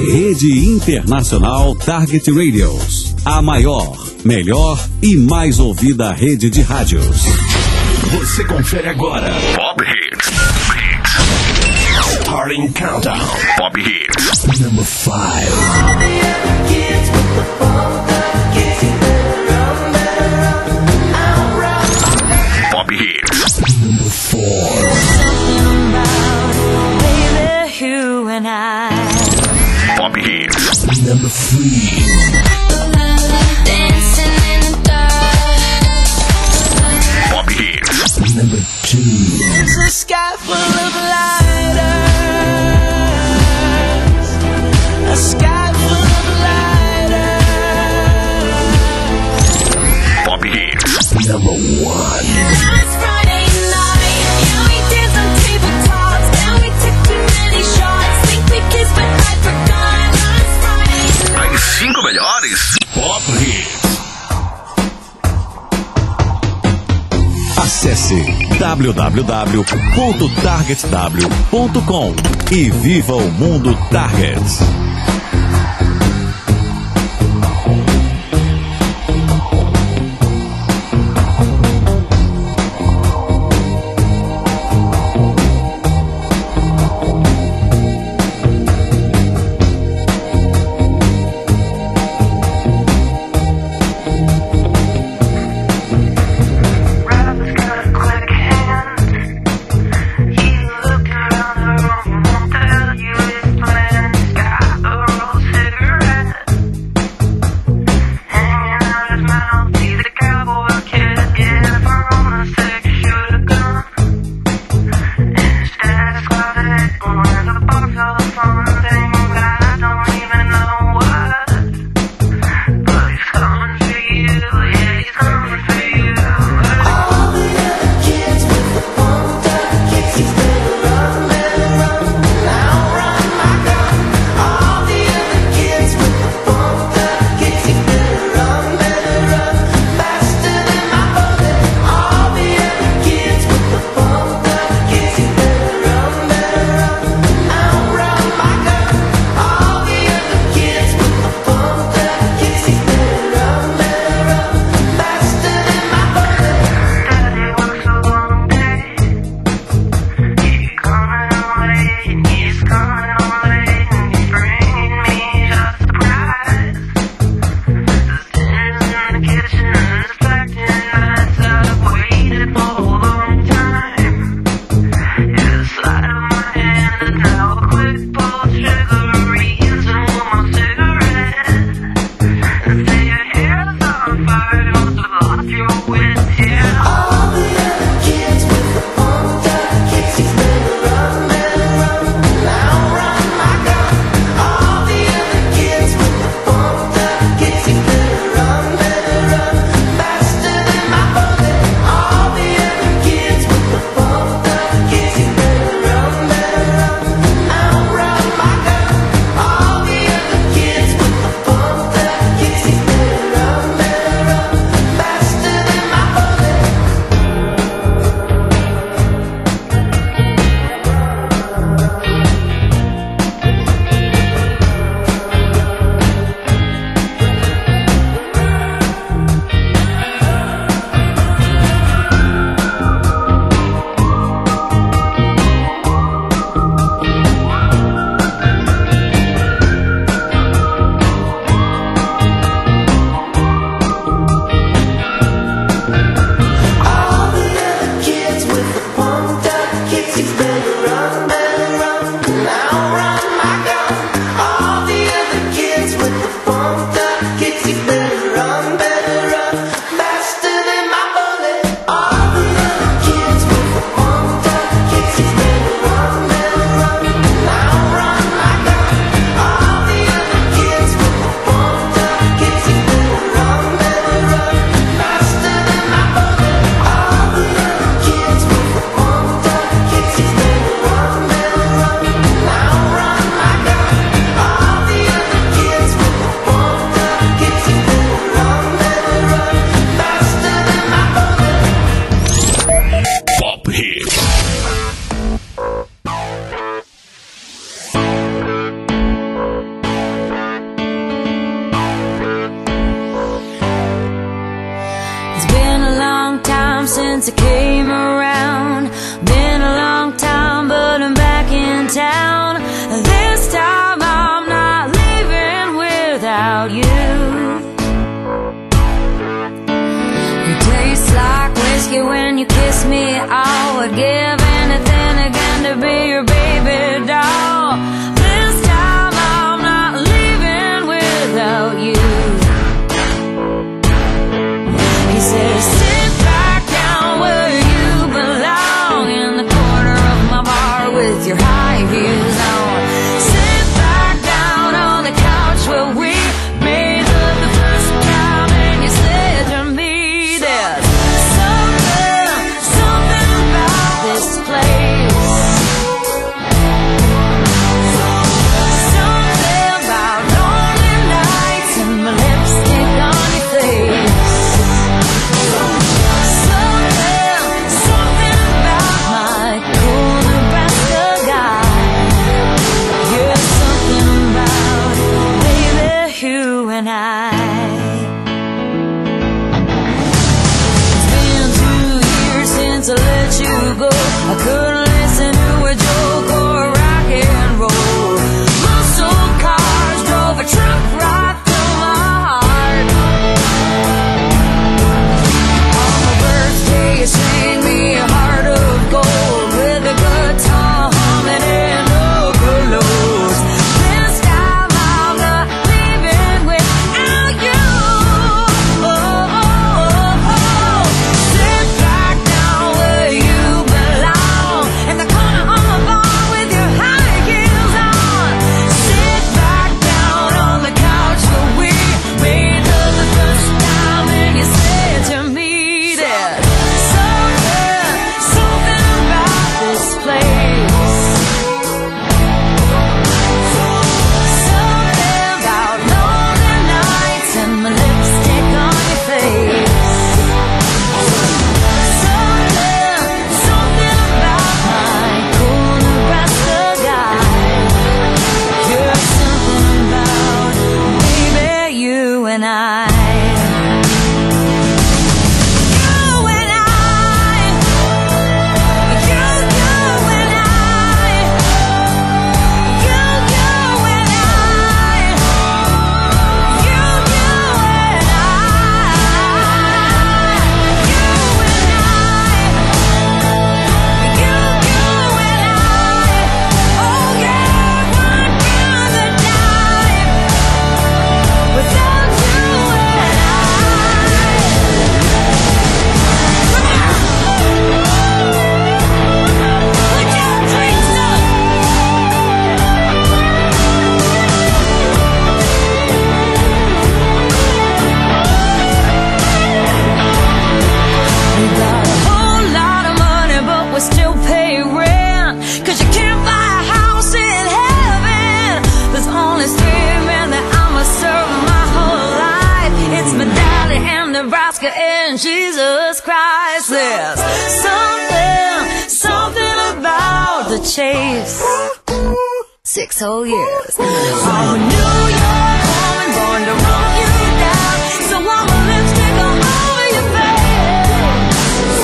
Rede Internacional Target Radios. A maior, melhor e mais ouvida rede de rádios. Você confere agora. Pop Hits. Starting Countdown. Pop Hits. Number 5. Pop Hits. Number 4. You and I. Pop Hits. Number 3. Dancing in the dark. Pop Hits. Number 2. It's a sky full of lighters. A sky full of lighters. Pop Hits. Number 1. Last Friday night, yeah, we did some tabletops. Then we took too many shots. Think we kissed, but I forgot. Last Friday night. As 5 melhores. Pop Hits. Acesse www.targetw.com e viva o mundo Target. She looked around her room, won't tell you his plan. Sky in Jesus Christ. There's something about the chase. 6 whole years. I'm a New York woman born to roll you down. So I'm a lipstick all over your face.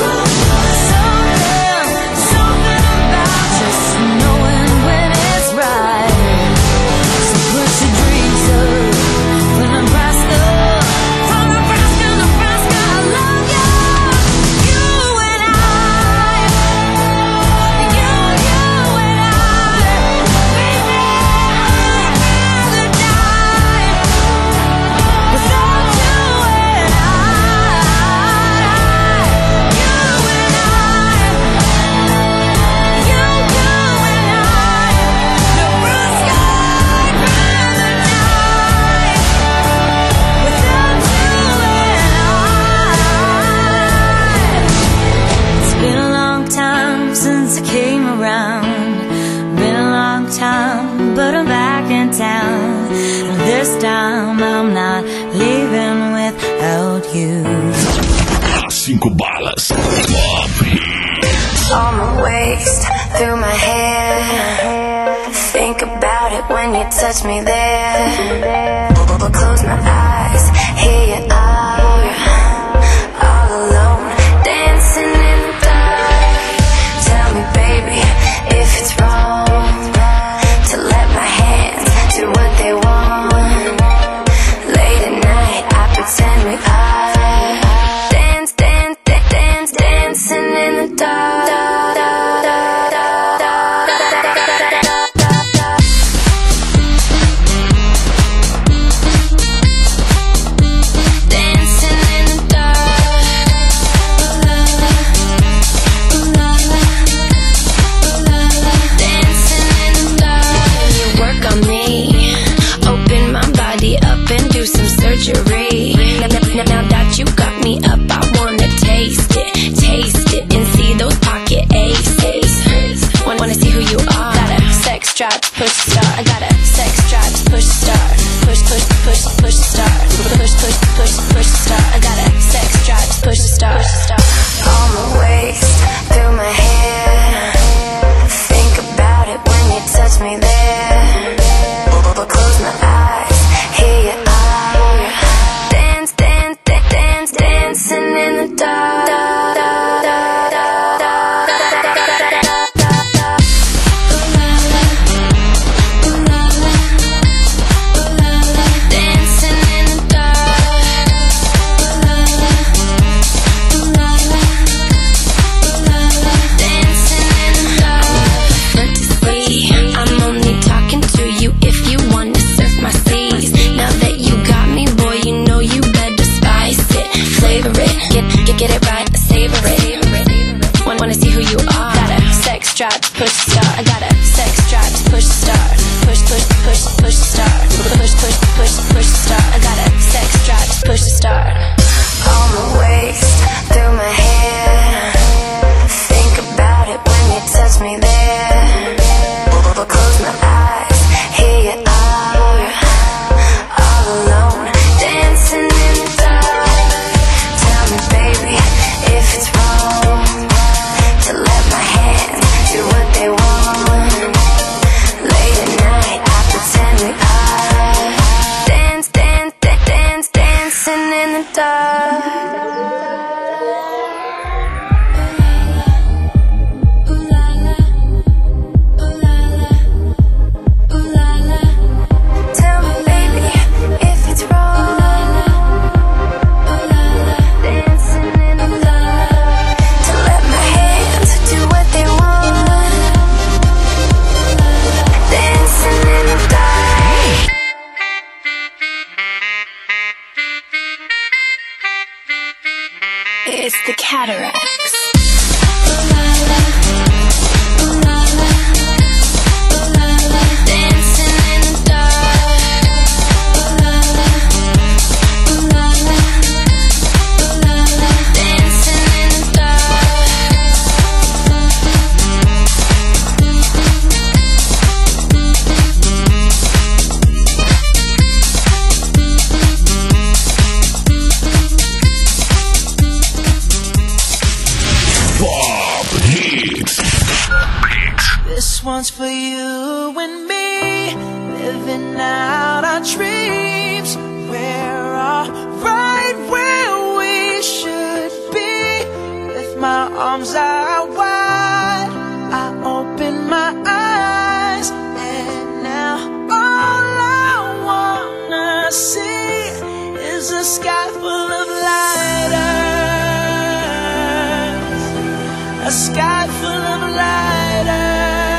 Something about just knowing when it's right. So put your dreams up when Nebraska, from Nebraska, Nebraska, I love you. You and I, you and I, baby, I'd rather die without you and I, you and I, Nebraska, I'd rather die without you and I. It's been a long time since I came around. Been a long time, but I'm back in town. This time I'm not leaving without you. As 5 balas. Pop Hits. On my waist, through my hair. Think about it when you touch me there. Close my eyes, here you are, all alone, dancing in the dark. Tell me, baby, if it's wrong to let my hands do what they want. Late at night, I pretend we are dancing in the dark. Dancing in the dark. Dancing in the dark. You work on me, open my body up and do some surgery. Now that you got me up, I wanna taste it and see those pocket aces. Wanna see who you are. Got a sex drive, push start. I got a sex drive, push start. Push start. Push start. I got a sex drive, push start. On my waist, through my hair. Think about it when you touch me there. Close my eyes, here you are. Dancing in the dark. Dancing in the Dancing in the dark. Fantasy, I'm only talking to you if you wanna surf my seas. Now that you got me, boy, you know you better spice it, flavor it, get it right, savor it. Wanna see who you are. Got a sex drive, push start. I got a sex drive, push start. Push start. Push start. I got a sex drive, push start. On my waist, through my hair. Think about it when you touch me there. Close my eyes, here you are, all alone, dancing in the dark. Tell me, baby, if it's wrong to let my hands do what they want. Late at night, I pretend we are dancing in the dark. Tell me, baby, if it's wrong. Dancing in the dark. To let my hands do what they want. Dancing in the dark. It's the Cataracts. Dancing in the dark. Dancing in the dark. one's for you and me, living out our dreams. We're all right where we should be. With my arms out wide, I open my eyes, and now all I wanna see is a sky full of lighters, a sky full of lighters.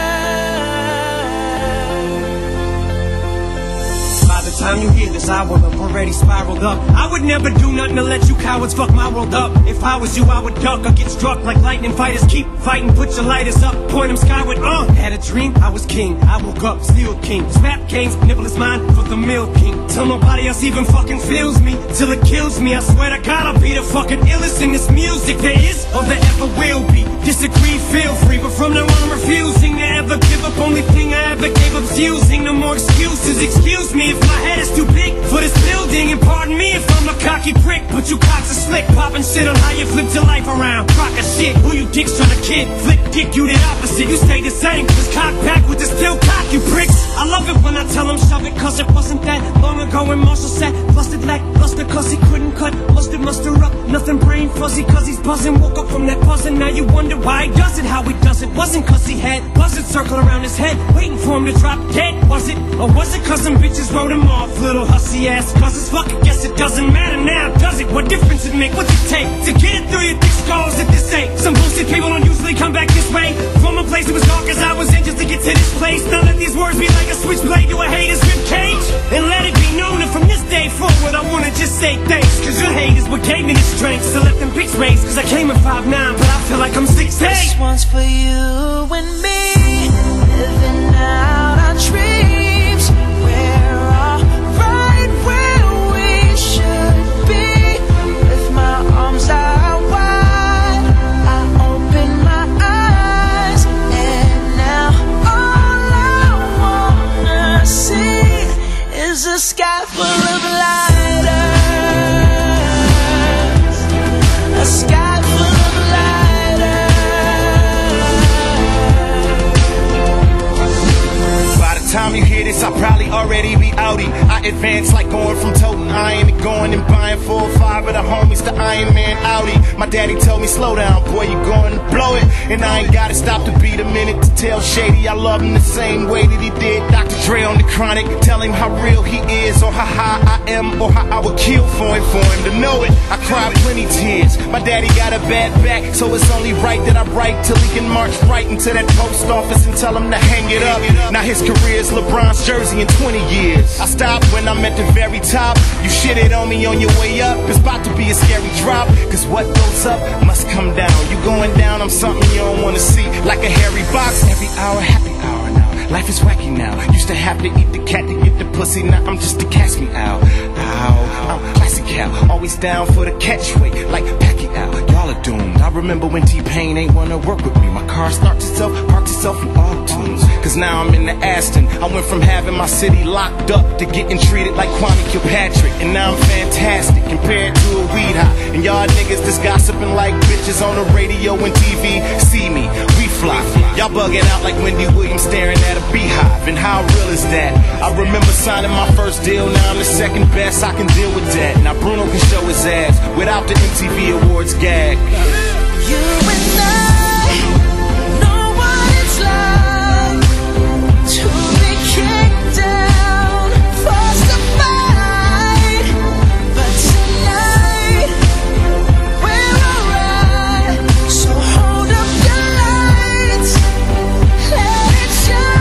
By the time you hear this, I will have already spiraled up. I would never do nothing to let you cowards fuck my world up. If I was you, I would duck or get struck like lightning fighters. Keep fighting, put your lighters up, point them skyward. Had a dream, I was king. I woke up, still king. This rap game's nibble is mine for the milk king. Till nobody else even fucking feels me, till it kills me. I swear to God, I'll be the fucking illest in this music there is or there ever will be. Disagree, feel free, but from now on I'm refusing to ever give up. Only thing I ever gave up's using. No more excuses, excuse me if my head is too big for this building, and pardon me if I'm a cocky prick, but you cocks are slick, popping shit on how you flipped your life around. Crock of shit, who you dicks trying to kid? Flip dick, you the opposite, you stay the same, cause cock back with the still cock, you pricks. I love it when I tell them shove it, cause it wasn't that long ago when Marshall said busted lackluster cause he couldn't cut, muster up, nothing brain fuzzy cause he's buzzing. Woke up from that buzzing, now you wonder why he does it, how he does it. Wasn't cause he had buzzards circling around his head, waiting for him to drop dead, was it? Or was it cause some bitches wrote him off, little hussy ass buzzers? Fuck it, guess it doesn't matter now, does it? What difference it make? What's it take to get it through your thick skulls at this age? Some bullshit people don't usually come back this way. From a place that was dark as I was in just to get to this place. Now let these words be like a switchblade to a hater's ribcage, and let it be known that from this day forward I wanna just say thanks, cause your hate is what gave me the strength to let them pics raise. Cause I came at 5'9", but I feel like I'm 6'8". This one's for you and me, living out our dreams. We're all right where we should be. With my arms out wide, I open my eyes, and now all I wanna see is a sky full of lighters, a sky full of time you hear this, I'll probably already be outie. I advance like going from toting iron to going and buying 4 or 5 of the homies to Iron Man Audi. My daddy told me, slow down, boy, you going to blow it. And I ain't gotta stop to beat a minute to tell Shady I love him the same way that he did Dr. Dre on the Chronic. Tell him how real he is, or how high I am, or how I would kill for him to know it. I cried plenty tears. My daddy got a bad back, so it's only right that I write till he can march right into that post office and tell him to hang it up. Now his career is LeBron's jersey in 20 years. I stopped when I'm at the very top. You shitted on me on your way up. It's about to be a scary drop, cause what goes up must come down. You going down, I'm something you don't wanna see. Like a hairy box, every hour, happy hour now. Life is wacky now. Used to have to eat the cat to get the pussy. Now I'm just to catch me out. Ow, I'm classic Cal. Always down for the catchweight, like Pacquiao. Y'all are doomed. I remember when T-Pain ain't wanna work with me. My car starts itself, parks itself in all tunes. Cause now I'm in the Aston. I went from having my city locked up to getting treated like Kwame Kilpatrick. And now I'm fantastic compared to a weed high. And y'all niggas just gossiping like bitches on the radio and TV. See me, we fly. Y'all bugging out like Wendy Williams staring at a beehive. And how real is that? I remember signing my first deal. Now I'm the second best, I can deal with that. Now Bruno can show his ass without the MTV Awards gag. You and I know what it's like to be kicked down, forced to fight. But tonight we're alright. So hold up your lights, let it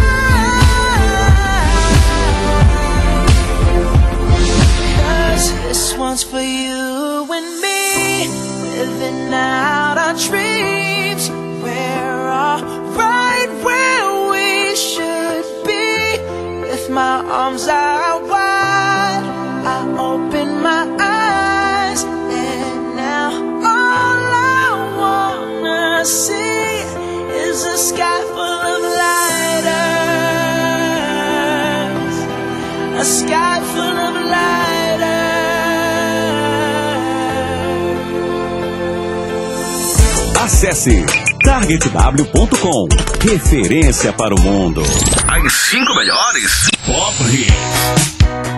shine. Cause this one's for you and me, living out our dreams. We're all right where we should be. With my arms out wide, I open my eyes, and now all I wanna see is a sky full of lighters, a sky full of lighters. Acesse TargetW.com. Referência para o mundo. As 5 melhores Pop Hits.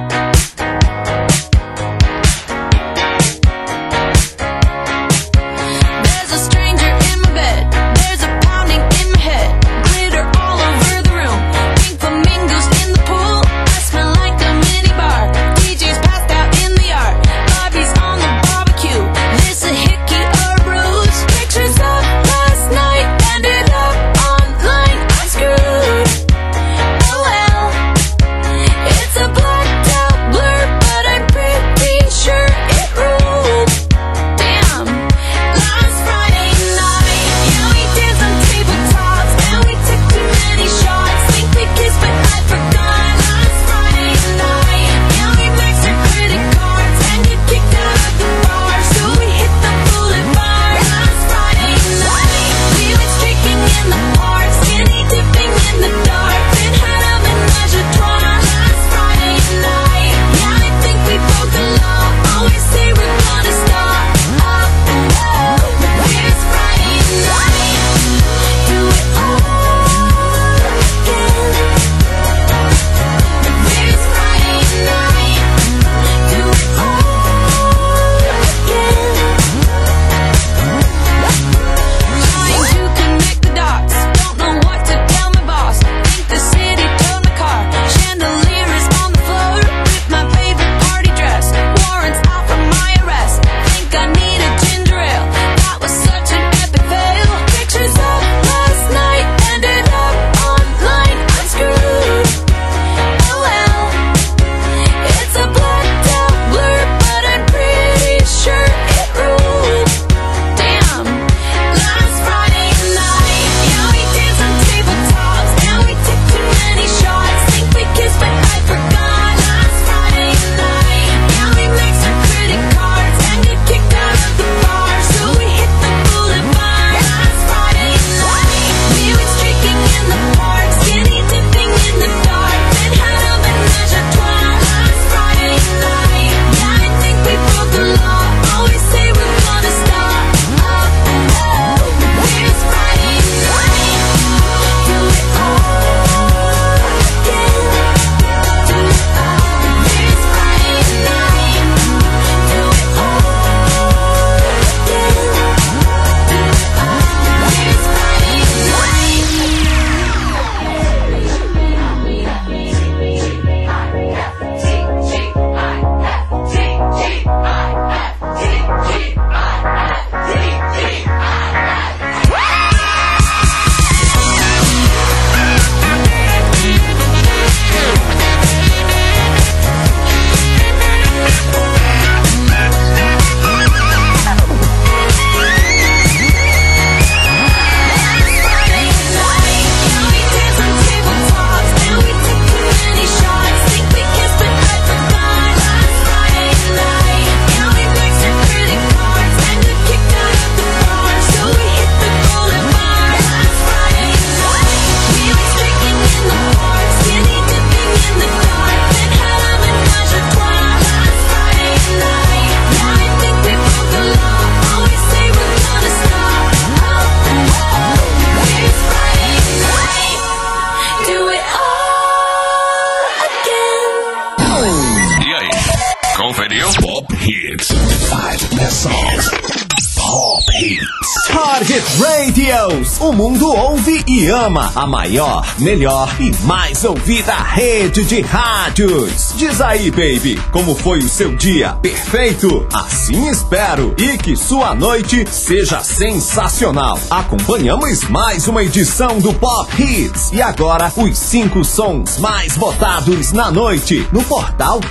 Target Radios, o mundo ouve e ama a maior, melhor e mais ouvida rede de rádios. Diz aí, baby, como foi o seu dia? Perfeito? Assim espero. E que sua noite seja sensacional. Acompanhamos mais uma edição do Pop Hits. E agora, os 5 sons mais votados na noite no portal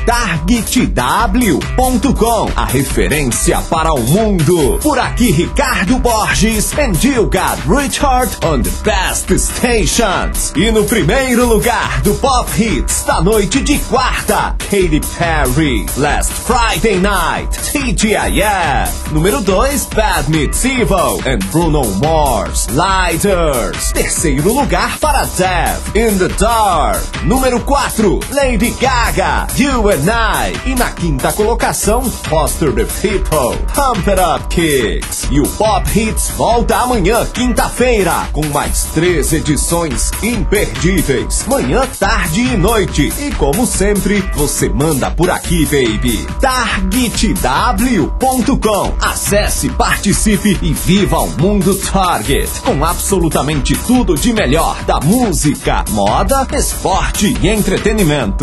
TargetW.com, a referência para o mundo. Por aqui, Ricardo Borges and you got Richard on the best stations. E no primeiro lugar do Pop Hits da noite de quarta, Katy Perry, Last Friday Night, TGIF. Número 2, Bad Meets Evil and Bruno Mars, Lighters. Terceiro lugar para Dev, In the Dark. Número 4, Lady Gaga, You and I. E na quinta colocação, Foster the People, Pump It Up Kicks. E o Pop Hits volta amanhã, quinta-feira, com mais 3 edições imperdíveis. Manhã, tarde e noite. E como sempre, você manda por aqui, baby. TargetW.com. Acesse, participe e viva o mundo Target. Com absolutamente tudo de melhor da música, moda, esporte e entretenimento.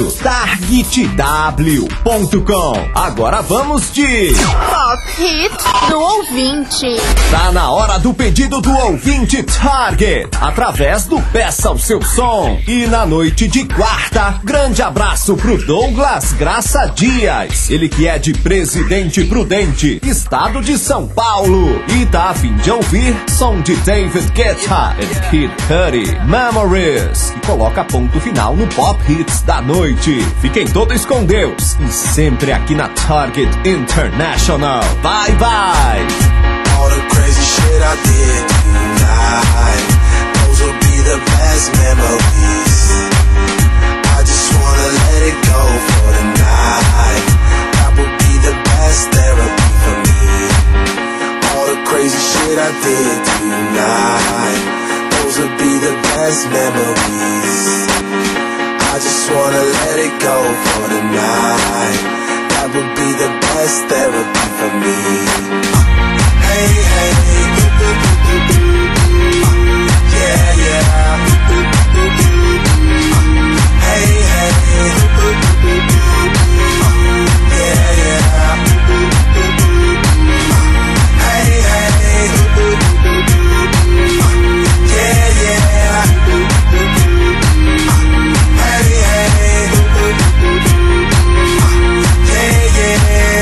TargetW.com. Agora vamos de Pop Hit do ouvinte. Tá na hora do pedido do ouvinte Target, através do Peça o Seu Som. E na noite de quarta, grande abraço pro Douglas Graça Dias. Ele que é de Presidente Prudente, estado de São Paulo. E tá a fim de ouvir som de David Guetta e Kid Cudi, Memories. E coloca ponto final no Pop Hits da noite. Fiquem todos com Deus e sempre aqui na Target International. Bye, bye! All the crazy shit I did tonight, those will be the best memories. I just wanna let it go for the night. That would be the best therapy for me. All the crazy shit I did tonight, those will be the best memories. I just wanna let it go for the night. That would be the best therapy for me. Hey, hey, yeah, yeah. Hey, hey, yeah, yeah. Hey, hey, yeah, yeah. Hey, hey, yeah,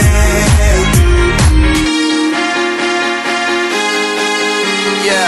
yeah.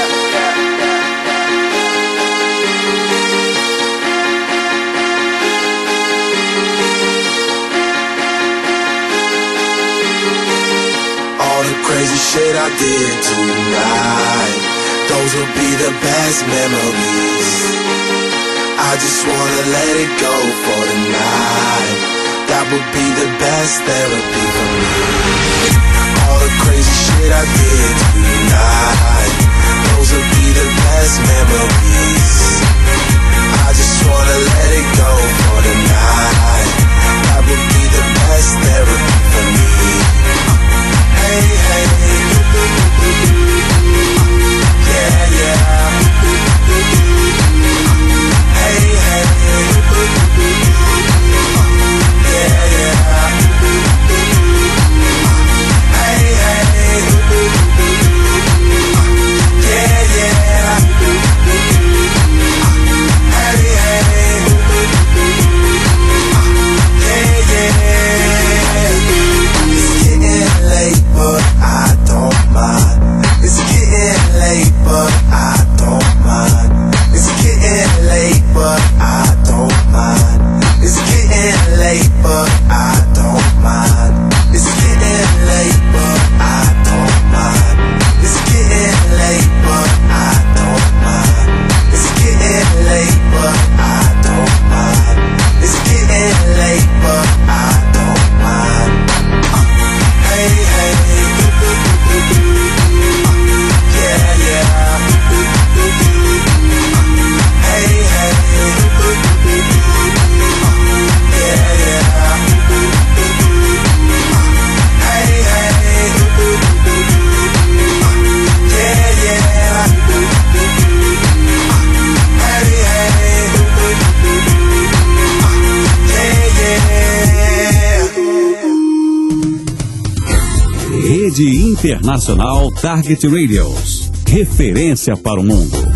All the crazy shit I did tonight, those will be the best memories. I just wanna let it go for the night. That would be the best therapy for me. All the crazy shit I did tonight, those will be the best memories. I just wanna let it go for the night. That would be the best therapy for me. Hey, hey, yeah, yeah. Hey, hey, yeah, yeah. Hey, hey, yeah, yeah. Hey, hey, yeah, yeah. It's getting late, but I don't mind. It's getting late, but I don't mind. It's getting late, but I don't mind. It's getting late, but I don't mind. It's getting late, but I don't mind. It's getting late, but I don't mind. It's getting late, but I don't mind. It's getting late, but I don't mind. Hey, hey, yeah, yeah. Hey, hey, yeah, yeah. Hey, hey, yeah, yeah. Hey, hey, yeah, yeah. Rede Internacional Target Radios. Referência para o mundo.